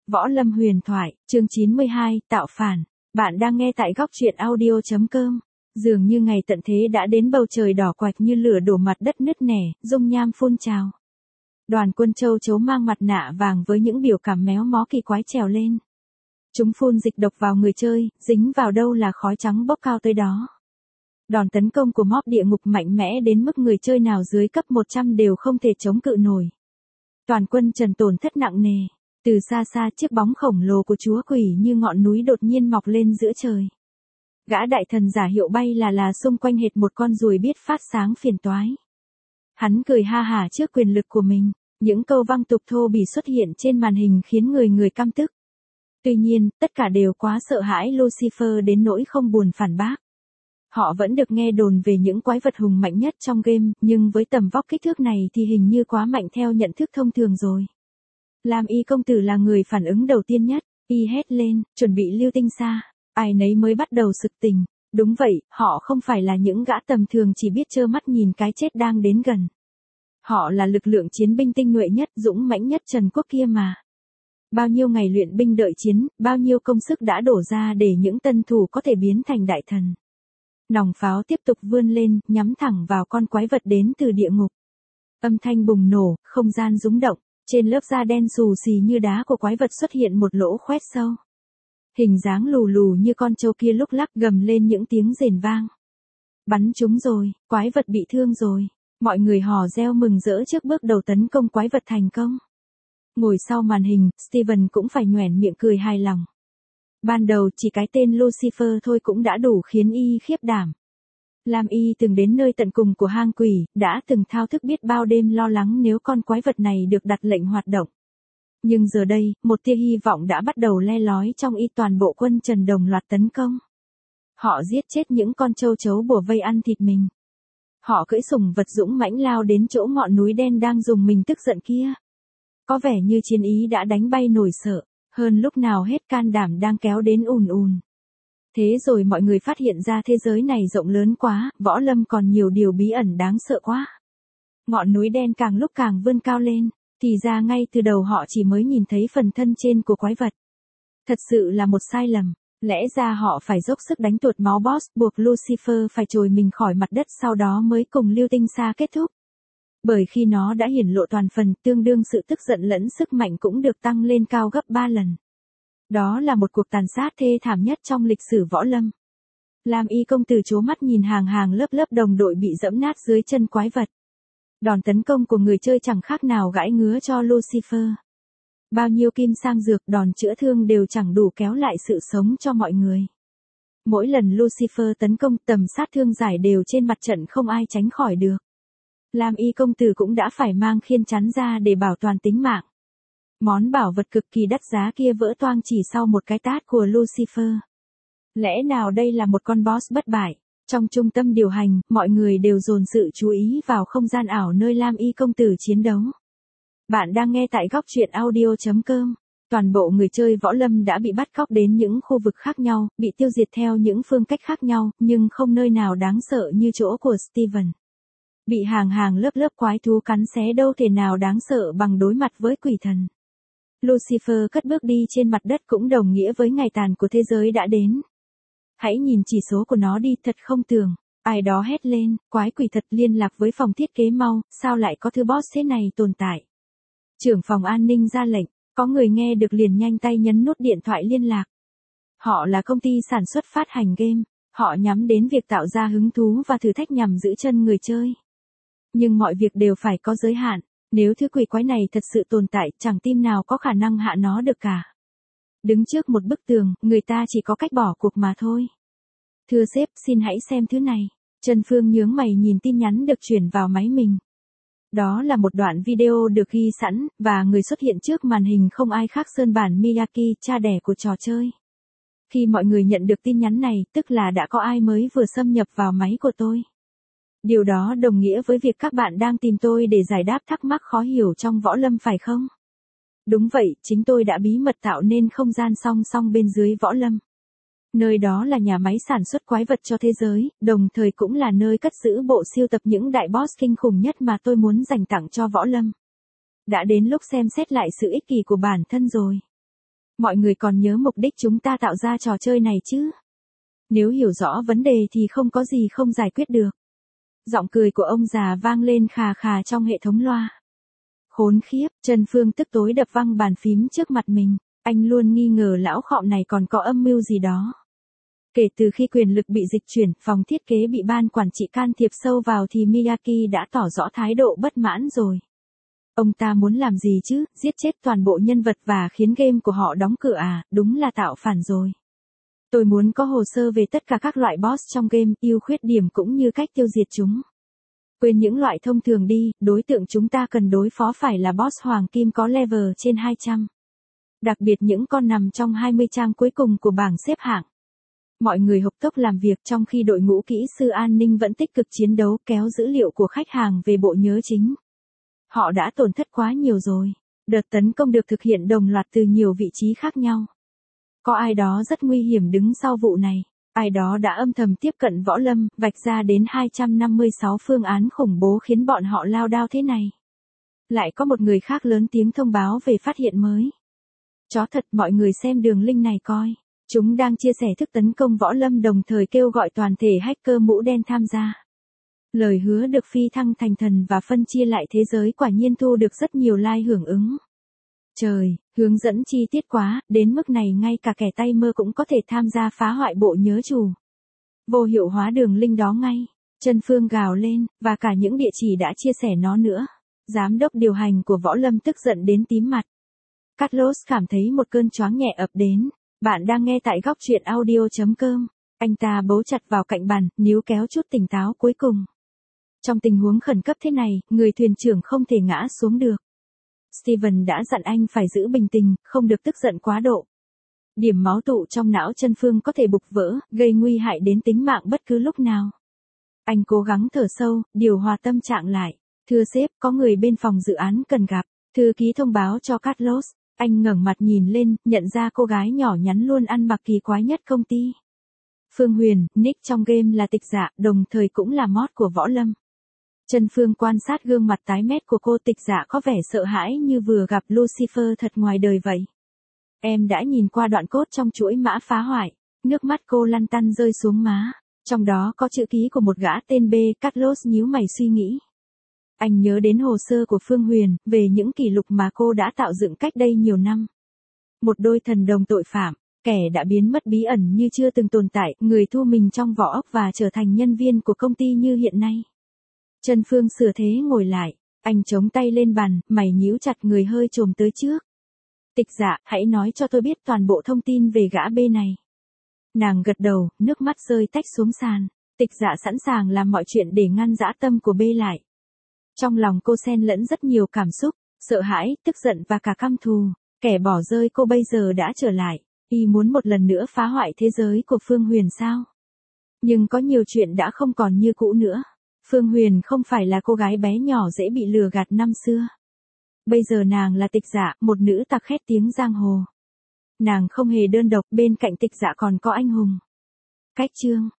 Võ Lâm huyền thoại, chương 92, tạo phản. Bạn đang nghe tại góc truyện audio.com. Dường như ngày tận thế đã đến, bầu trời đỏ quạch như lửa đổ, mặt đất nứt nẻ, dung nham phun trào. Đoàn quân châu chấu mang mặt nạ vàng với những biểu cảm méo mó kỳ quái trèo lên. Chúng phun dịch độc vào người chơi, dính vào đâu là khói trắng bốc cao tới đó. Đòn tấn công của mob địa ngục mạnh mẽ đến mức người chơi nào dưới cấp 100 đều không thể chống cự nổi. Toàn quân trần tổn thất nặng nề. Từ xa xa, chiếc bóng khổng lồ của chúa quỷ như ngọn núi đột nhiên mọc lên giữa trời. Gã đại thần giả hiệu bay là xung quanh hệt một con ruồi biết phát sáng phiền toái. Hắn cười ha hả trước quyền lực của mình, những câu văng tục thô bỉ xuất hiện trên màn hình khiến người căm tức. Tuy nhiên, tất cả đều quá sợ hãi Lucifer đến nỗi không buồn phản bác. Họ vẫn được nghe đồn về những quái vật hùng mạnh nhất trong game, nhưng với tầm vóc kích thước này thì hình như quá mạnh theo nhận thức thông thường rồi. Lam Y công tử là người phản ứng đầu tiên nhất, y hét lên, chuẩn bị lưu tinh xa. Ai nấy mới bắt đầu sực tỉnh. Đúng vậy, họ không phải là những gã tầm thường chỉ biết trơ mắt nhìn cái chết đang đến gần. Họ là lực lượng chiến binh tinh nhuệ nhất, dũng mãnh nhất Trần Quốc kia mà. Bao nhiêu ngày luyện binh đợi chiến, bao nhiêu công sức đã đổ ra để những tân thủ có thể biến thành đại thần. Nòng pháo tiếp tục vươn lên, nhắm thẳng vào con quái vật đến từ địa ngục. Âm thanh bùng nổ, không gian rúng động. Trên lớp da đen xù xì như đá của quái vật xuất hiện một lỗ khoét sâu. Hình dáng lù lù như con trâu kia lúc lắc gầm lên những tiếng rền vang. Bắn chúng rồi, quái vật bị thương rồi. Mọi người hò reo mừng rỡ trước bước đầu tấn công quái vật thành công. Ngồi sau màn hình, Steven cũng phải nhoẻn miệng cười hài lòng. Ban đầu chỉ cái tên Lucifer thôi cũng đã đủ khiến y khiếp đảm. Lam Y từng đến nơi tận cùng của hang quỷ, đã từng thao thức biết bao đêm lo lắng nếu con quái vật này được đặt lệnh hoạt động. Nhưng giờ đây, một tia hy vọng đã bắt đầu le lói trong y, toàn bộ quân Trần đồng loạt tấn công. Họ giết chết những con châu chấu bủa vây ăn thịt mình. Họ cưỡi sủng vật dũng mãnh lao đến chỗ ngọn núi đen đang dùng mình tức giận kia. Có vẻ như chiến ý đã đánh bay nỗi sợ, hơn lúc nào hết can đảm đang kéo đến ùn ùn. Thế rồi mọi người phát hiện ra thế giới này rộng lớn quá, Võ Lâm còn nhiều điều bí ẩn đáng sợ quá. Ngọn núi đen càng lúc càng vươn cao lên, thì ra ngay từ đầu họ chỉ mới nhìn thấy phần thân trên của quái vật. Thật sự là một sai lầm, lẽ ra họ phải dốc sức đánh tuột máu boss, buộc Lucifer phải trồi mình khỏi mặt đất, sau đó mới cùng lưu tinh xa kết thúc. Bởi khi nó đã hiển lộ toàn phần, tương đương sự tức giận lẫn sức mạnh cũng được tăng lên cao gấp 3 lần. Đó là một cuộc tàn sát thê thảm nhất trong lịch sử Võ Lâm. Lam Y công tử trố mắt nhìn hàng lớp đồng đội bị dẫm nát dưới chân quái vật. Đòn tấn công của người chơi chẳng khác nào gãi ngứa cho Lucifer. Bao nhiêu kim sang dược, đòn chữa thương đều chẳng đủ kéo lại sự sống cho mọi người. Mỗi lần Lucifer tấn công, tầm sát thương giải đều trên mặt trận, không ai tránh khỏi được. Lam Y công tử cũng đã phải mang khiên chắn ra để bảo toàn tính mạng. Món bảo vật cực kỳ đắt giá kia vỡ toang chỉ sau một cái tát của Lucifer. Lẽ nào đây là một con boss bất bại? Trong trung tâm điều hành, mọi người đều dồn sự chú ý vào không gian ảo nơi Lam Y công tử chiến đấu. Bạn đang nghe tại góc truyện audio.com. Toàn bộ người chơi Võ Lâm đã bị bắt cóc đến những khu vực khác nhau, bị tiêu diệt theo những phương cách khác nhau, nhưng không nơi nào đáng sợ như chỗ của Steven. Bị hàng lớp quái thú cắn xé đâu thể nào đáng sợ bằng đối mặt với quỷ thần. Lucifer cất bước đi trên mặt đất cũng đồng nghĩa với ngày tàn của thế giới đã đến. Hãy nhìn chỉ số của nó đi, thật không tưởng. Ai đó hét lên, quái quỷ thật, liên lạc với phòng thiết kế mau, sao lại có thứ boss thế này tồn tại. Trưởng phòng an ninh ra lệnh, có người nghe được liền nhanh tay nhấn nút điện thoại liên lạc. Họ là công ty sản xuất phát hành game, họ nhắm đến việc tạo ra hứng thú và thử thách nhằm giữ chân người chơi. Nhưng mọi việc đều phải có giới hạn. Nếu thứ quỷ quái này thật sự tồn tại, chẳng team nào có khả năng hạ nó được cả. Đứng trước một bức tường, người ta chỉ có cách bỏ cuộc mà thôi. Thưa sếp, xin hãy xem thứ này. Trần Phương nhướng mày nhìn tin nhắn được chuyển vào máy mình. Đó là một đoạn video được ghi sẵn, và người xuất hiện trước màn hình không ai khác Sơn Bản Miyaki, cha đẻ của trò chơi. Khi mọi người nhận được tin nhắn này, tức là đã có ai mới vừa xâm nhập vào máy của tôi. Điều đó đồng nghĩa với việc các bạn đang tìm tôi để giải đáp thắc mắc khó hiểu trong Võ Lâm phải không? Đúng vậy, chính tôi đã bí mật tạo nên không gian song song bên dưới Võ Lâm. Nơi đó là nhà máy sản xuất quái vật cho thế giới, đồng thời cũng là nơi cất giữ bộ sưu tập những đại boss kinh khủng nhất mà tôi muốn dành tặng cho Võ Lâm. Đã đến lúc xem xét lại sự ích kỷ của bản thân rồi. Mọi người còn nhớ mục đích chúng ta tạo ra trò chơi này chứ? Nếu hiểu rõ vấn đề thì không có gì không giải quyết được. Giọng cười của ông già vang lên khà khà trong hệ thống loa. Khốn khiếp, Trần Phương tức tối đập văng bàn phím trước mặt mình. Anh luôn nghi ngờ lão khọm này còn có âm mưu gì đó. Kể từ khi quyền lực bị dịch chuyển, phòng thiết kế bị ban quản trị can thiệp sâu vào thì Miyaki đã tỏ rõ thái độ bất mãn rồi. Ông ta muốn làm gì chứ, giết chết toàn bộ nhân vật và khiến game của họ đóng cửa à, đúng là tạo phản rồi. Tôi muốn có hồ sơ về tất cả các loại boss trong game, ưu khuyết điểm cũng như cách tiêu diệt chúng. Quên những loại thông thường đi, đối tượng chúng ta cần đối phó phải là boss hoàng kim có level trên 200. Đặc biệt những con nằm trong 20 trang cuối cùng của bảng xếp hạng. Mọi người hộc tốc làm việc trong khi đội ngũ kỹ sư an ninh vẫn tích cực chiến đấu kéo dữ liệu của khách hàng về bộ nhớ chính. Họ đã tổn thất quá nhiều rồi. Đợt tấn công được thực hiện đồng loạt từ nhiều vị trí khác nhau. Có ai đó rất nguy hiểm đứng sau vụ này. Ai đó đã âm thầm tiếp cận Võ Lâm, vạch ra đến 256 phương án khủng bố khiến bọn họ lao đao thế này. Lại có một người khác lớn tiếng thông báo về phát hiện mới. Chó thật, mọi người xem đường link này coi. Chúng đang chia sẻ thức tấn công Võ Lâm đồng thời kêu gọi toàn thể hacker mũ đen tham gia. Lời hứa được phi thăng thành thần và phân chia lại thế giới quả nhiên thu được rất nhiều like hưởng ứng. Trời, hướng dẫn chi tiết quá, đến mức này ngay cả kẻ tay mơ cũng có thể tham gia phá hoại bộ nhớ chủ. Vô hiệu hóa đường link đó ngay. Trần Phương gào lên, và cả những địa chỉ đã chia sẻ nó nữa. Giám đốc điều hành của Võ Lâm tức giận đến tím mặt. Carlos cảm thấy một cơn choáng nhẹ ập đến. Bạn đang nghe tại góc truyện audio.com. Anh ta bấu chặt vào cạnh bàn, níu kéo chút tỉnh táo cuối cùng. Trong tình huống khẩn cấp thế này, người thuyền trưởng không thể ngã xuống được. Steven đã dặn anh phải giữ bình tĩnh, không được tức giận quá độ. Điểm máu tụ trong não Trân Phương có thể bục vỡ, gây nguy hại đến tính mạng bất cứ lúc nào. Anh cố gắng thở sâu, điều hòa tâm trạng lại. Thưa sếp, có người bên phòng dự án cần gặp. Thư ký thông báo cho Carlos. Anh ngẩng mặt nhìn lên, nhận ra cô gái nhỏ nhắn luôn ăn mặc kỳ quái nhất công ty. Phương Huyền, nick trong game là Tịch Dạ, đồng thời cũng là mod của Võ Lâm. Trân Phương quan sát gương mặt tái mét của cô. Tịch Dạ có vẻ sợ hãi như vừa gặp Lucifer thật ngoài đời vậy. Em đã nhìn qua đoạn code trong chuỗi mã phá hoại. Nước mắt cô lăn tăn rơi xuống má. Trong đó có chữ ký của một gã tên B. Carlos nhíu mày suy nghĩ. Anh nhớ đến hồ sơ của Phương Huyền, về những kỷ lục mà cô đã tạo dựng cách đây nhiều năm. Một đôi thần đồng tội phạm, kẻ đã biến mất bí ẩn như chưa từng tồn tại, người thu mình trong vỏ ốc và trở thành nhân viên của công ty như hiện nay. Trân Phương sửa thế ngồi lại, anh chống tay lên bàn, mày nhíu chặt, người hơi chồm tới trước. Tịch Dạ, hãy nói cho tôi biết toàn bộ thông tin về gã B này. Nàng gật đầu, nước mắt rơi tách xuống sàn. Tịch Dạ sẵn sàng làm mọi chuyện để ngăn dã tâm của B lại. Trong lòng cô xen lẫn rất nhiều cảm xúc, sợ hãi, tức giận và cả căm thù. Kẻ bỏ rơi cô bây giờ đã trở lại, y muốn một lần nữa phá hoại thế giới của Phương Huyền sao? Nhưng có nhiều chuyện đã không còn như cũ nữa. Phương Huyền không phải là cô gái bé nhỏ dễ bị lừa gạt năm xưa. Bây giờ nàng là Tịch Dạ, một nữ tặc khét tiếng giang hồ. Nàng không hề đơn độc, bên cạnh Tịch Dạ còn có anh hùng. Cách chương